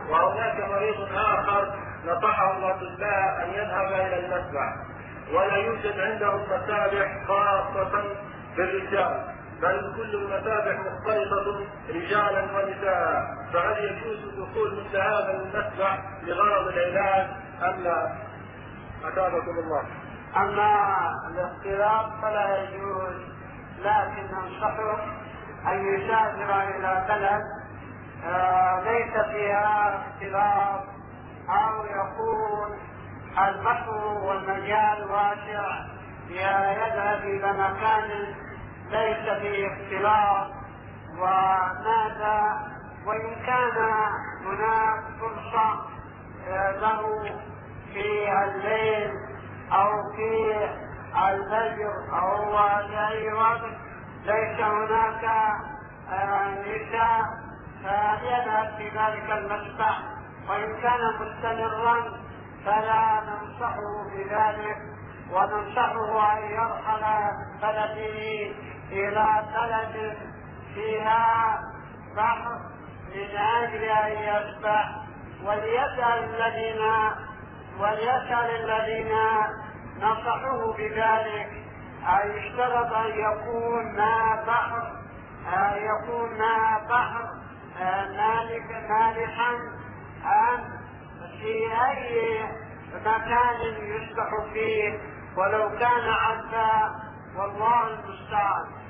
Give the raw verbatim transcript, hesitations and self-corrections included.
وهناك مريض آخر نصحه الأطباء أن يذهب إلى المسبح، ولا يوجد عندهم مسابح خاصة بالرجال، بل كل المسابح مختلطة رجالا ونساء، فهل يجوز دخول مثل هذا المسبح لغرض العلاج أم لا؟ أتابكم الله. أما الاختلاط فلا يجوز، لكن ننصحه أن يسافر إلى بلد آه ليس فيها اختلاط، أو يكون البحر والمجال واسع يذهب إلى مكان ليس فيه اختلاط وماذا، وإن كان هناك فرصة له في الليل أو في الفجر أو في أي وقت ليس هناك نساء فيذهب في ذلك المسبح، وإن كان مستمرا فلا ننصحه بذلك، وننصحه أن يرحل بلده إلى بلد فيها بحر من أجل أن يسبح، وليسأل الذين وليسأل الذين نصحوه بذلك أن يشترط أن يكون ماء بحر أن يكون ماء بحر مالحا أم في أي مكان يسبح فيه ولو كان عذبا، والله المستعان.